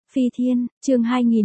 Phi Thiên, chương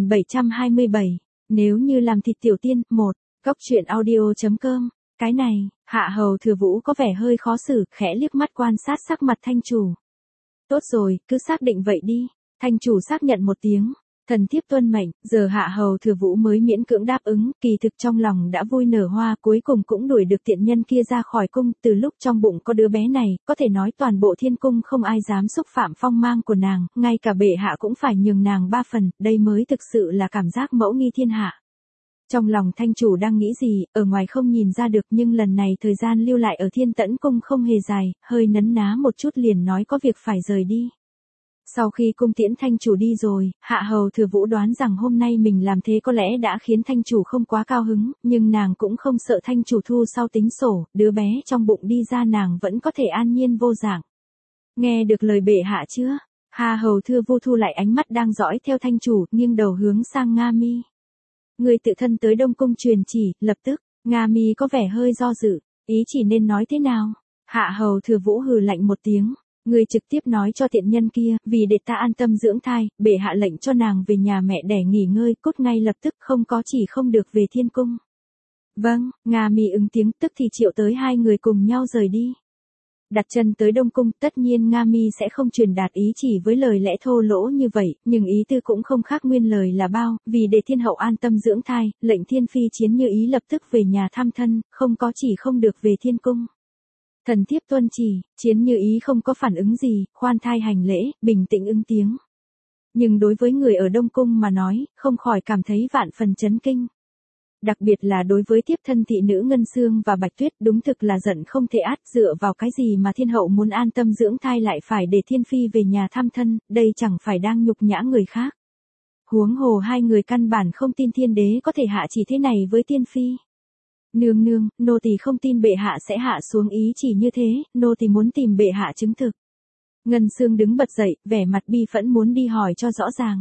2727, nếu như làm thịt tiểu tiên, 1, góc truyện audio.com, cái này, Hạ Hầu Thừa Vũ có vẻ hơi khó xử, khẽ liếc mắt quan sát sắc mặt thanh chủ. Tốt rồi, cứ xác định vậy đi, thanh chủ xác nhận một tiếng. Thần thiếp tuân mệnh, giờ Hạ Hầu Thừa Vũ mới miễn cưỡng đáp ứng, kỳ thực trong lòng đã vui nở hoa, cuối cùng cũng đuổi được tiện nhân kia ra khỏi cung, từ lúc trong bụng có đứa bé này, có thể nói toàn bộ thiên cung không ai dám xúc phạm phong mang của nàng, ngay cả bệ hạ cũng phải nhường nàng 3 phần, đây mới thực sự là cảm giác mẫu nghi thiên hạ. Trong lòng thanh chủ đang nghĩ gì, ở ngoài không nhìn ra được, nhưng lần này thời gian lưu lại ở Thiên Tẫn cung không hề dài, hơi nấn ná một chút liền nói có việc phải rời đi. Sau khi cung tiễn thanh chủ đi rồi, Hạ Hầu Thừa Vũ đoán rằng hôm nay mình làm thế có lẽ đã khiến thanh chủ không quá cao hứng, nhưng nàng cũng không sợ thanh chủ thu sau tính sổ, đứa bé trong bụng đi ra nàng vẫn có thể an nhiên vô dạng. Nghe được lời bệ hạ chưa? Hạ Hầu Thừa Vũ thu lại ánh mắt đang dõi theo thanh chủ, nghiêng đầu hướng sang Nga Mi. Người tự thân tới Đông Cung truyền chỉ, lập tức, Nga Mi có vẻ hơi do dự, ý chỉ nên nói thế nào? Hạ Hầu Thừa Vũ hừ lạnh một tiếng. Người trực tiếp nói cho tiện nhân kia, vì để ta an tâm dưỡng thai, bệ hạ lệnh cho nàng về nhà mẹ đẻ nghỉ ngơi, cốt ngay lập tức, không có chỉ không được về thiên cung. Vâng, Nga Mi ứng tiếng, tức thì triệu tới 2 người cùng nhau rời đi. Đặt chân tới Đông Cung, tất nhiên Nga Mi sẽ không truyền đạt ý chỉ với lời lẽ thô lỗ như vậy, nhưng ý tư cũng không khác nguyên lời là bao, vì để thiên hậu an tâm dưỡng thai, lệnh thiên phi Chiến Như Ý lập tức về nhà thăm thân, không có chỉ không được về thiên cung. Thần thiếp tuân chỉ, Chiến Như Ý không có phản ứng gì, khoan thai hành lễ, bình tĩnh ứng tiếng. Nhưng đối với người ở Đông Cung mà nói, không khỏi cảm thấy vạn phần chấn kinh. Đặc biệt là đối với tiếp thân thị nữ Ngân Sương và Bạch Tuyết, đúng thực là giận không thể át, dựa vào cái gì mà thiên hậu muốn an tâm dưỡng thai lại phải để thiên phi về nhà thăm thân, đây chẳng phải đang nhục nhã người khác. Huống hồ 2 người căn bản không tin thiên đế có thể hạ chỉ thế này với tiên phi. Nương nương, nô tỳ không tin bệ hạ sẽ hạ xuống ý chỉ như thế, nô tỳ muốn tìm bệ hạ chứng thực. Ngân Sương đứng bật dậy, vẻ mặt bi phẫn muốn đi hỏi cho rõ ràng.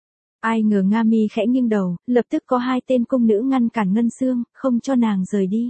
Ai ngờ Nga Mi khẽ nghiêng đầu, lập tức có 2 tên cung nữ ngăn cản Ngân Sương, không cho nàng rời đi.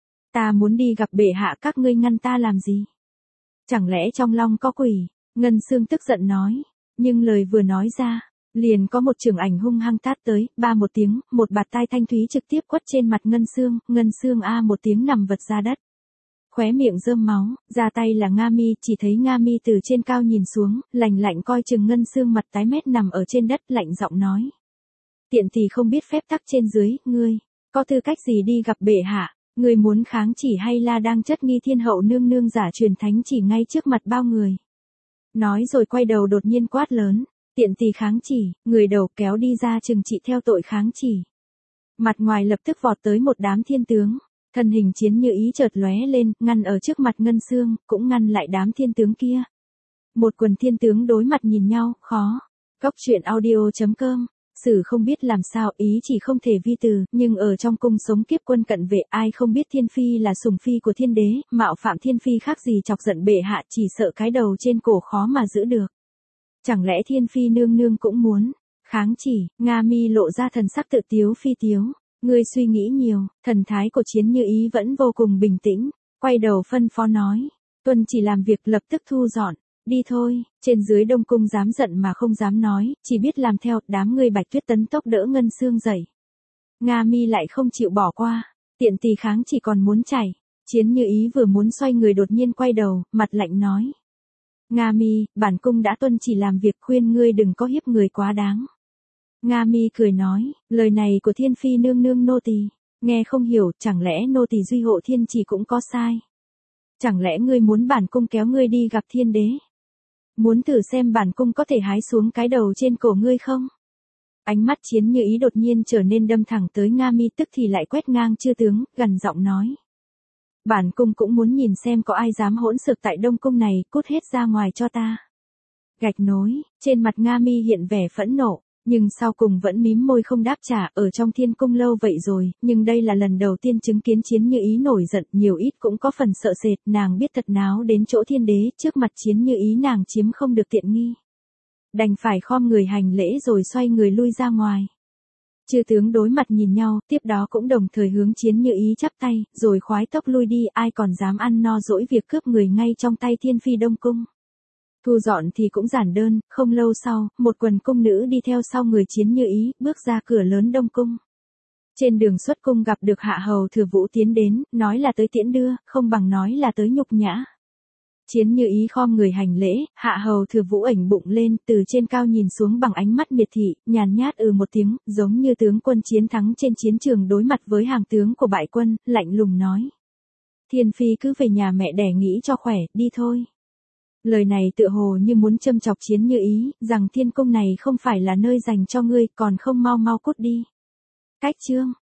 Ta muốn đi gặp bệ hạ, các ngươi ngăn ta làm gì? Chẳng lẽ trong lòng có quỷ? Ngân Sương tức giận nói, nhưng lời vừa nói ra, liền có một chưởng ảnh hung hăng tát tới, ba một tiếng, một bạt tai thanh thúy trực tiếp quất trên mặt Ngân Sương a một tiếng nằm vật ra đất. Khóe miệng rơm máu, ra tay là Nga Mi, chỉ thấy Nga Mi từ trên cao nhìn xuống, lạnh lạnh coi chừng Ngân Sương mặt tái mét nằm ở trên đất, lạnh giọng nói. Tiện thì không biết phép tắc trên dưới, ngươi, có tư cách gì đi gặp bệ hạ, ngươi muốn kháng chỉ hay là đang chất nghi thiên hậu nương nương giả truyền thánh chỉ ngay trước mặt bao người. Nói rồi quay đầu đột nhiên quát lớn. Tiện tỳ kháng chỉ, người đầu kéo đi ra trừng trị theo tội kháng chỉ. Mặt ngoài lập tức vọt tới một đám thiên tướng, thân hình Chiến Như Ý chợt lóe lên, ngăn ở trước mặt Ngân Sương, cũng ngăn lại đám thiên tướng kia. Một quần thiên tướng đối mặt nhìn nhau, khó. Góc truyện audio.com, Sử không biết làm sao, ý chỉ không thể vi từ, nhưng ở trong cung sống kiếp quân cận vệ, ai không biết thiên phi là sủng phi của thiên đế, mạo phạm thiên phi khác gì chọc giận bệ hạ, chỉ sợ cái đầu trên cổ khó mà giữ được. Chẳng lẽ thiên phi nương nương cũng muốn kháng chỉ? Nga Mi lộ ra thần sắc tự tiếu phi tiếu. Ngươi suy nghĩ nhiều, thần thái của Chiến Như Ý vẫn vô cùng bình tĩnh, quay đầu phân phó nói. Tuân chỉ làm việc lập tức thu dọn, đi thôi, trên dưới Đông Cung dám giận mà không dám nói, chỉ biết làm theo, đám người Bạch Tuyết tấn tốc đỡ Ngân Sương dậy. Nga Mi lại không chịu bỏ qua, tiện tỳ kháng chỉ còn muốn chảy. Chiến Như Ý vừa muốn xoay người đột nhiên quay đầu, mặt lạnh nói. Nga Mi, bản cung đã tuân chỉ làm việc, khuyên ngươi đừng có hiếp người quá đáng. Nga Mi cười nói, lời này của thiên phi nương nương nô tỳ nghe không hiểu, chẳng lẽ nô tỳ duy hộ thiên chỉ cũng có sai? Chẳng lẽ ngươi muốn bản cung kéo ngươi đi gặp thiên đế? Muốn thử xem bản cung có thể hái xuống cái đầu trên cổ ngươi không? Ánh mắt Chiến Như Ý đột nhiên trở nên đâm thẳng tới Nga Mi, tức thì lại quét ngang chư tướng, gần giọng nói. Bản cung cũng muốn nhìn xem có ai dám hỗn xược tại Đông Cung này, cút hết ra ngoài cho ta. Gạch nối, trên mặt Nga Mi hiện vẻ phẫn nộ, nhưng sau cùng vẫn mím môi không đáp trả, ở trong thiên cung lâu vậy rồi, nhưng đây là lần đầu tiên chứng kiến Chiến Như Ý nổi giận, nhiều ít cũng có phần sợ sệt, nàng biết thật náo đến chỗ thiên đế, trước mặt Chiến Như Ý nàng chiếm không được tiện nghi. Đành phải khom người hành lễ rồi xoay người lui ra ngoài. Chư tướng đối mặt nhìn nhau, tiếp đó cũng đồng thời hướng Chiến Như Ý chắp tay, rồi khoái tốc lui đi, ai còn dám ăn no dỗi việc cướp người ngay trong tay thiên phi Đông Cung. Thu dọn thì cũng giản đơn, không lâu sau, một quần cung nữ đi theo sau người Chiến Như Ý, bước ra cửa lớn Đông Cung. Trên đường xuất cung gặp được Hạ Hầu Thừa Vũ tiến đến, nói là tới tiễn đưa, không bằng nói là tới nhục nhã. Chiến Như Ý khom người hành lễ, Hạ Hầu Thừa Vũ ảnh bụng lên, từ trên cao nhìn xuống bằng ánh mắt miệt thị, nhàn nhát một tiếng, giống như tướng quân chiến thắng trên chiến trường đối mặt với hàng tướng của bại quân, lạnh lùng nói. Thiên phi cứ về nhà mẹ đẻ nghĩ cho khỏe, đi thôi. Lời này tựa hồ như muốn châm chọc Chiến Như Ý, rằng thiên cung này không phải là nơi dành cho ngươi, còn không mau mau cút đi. Cách chương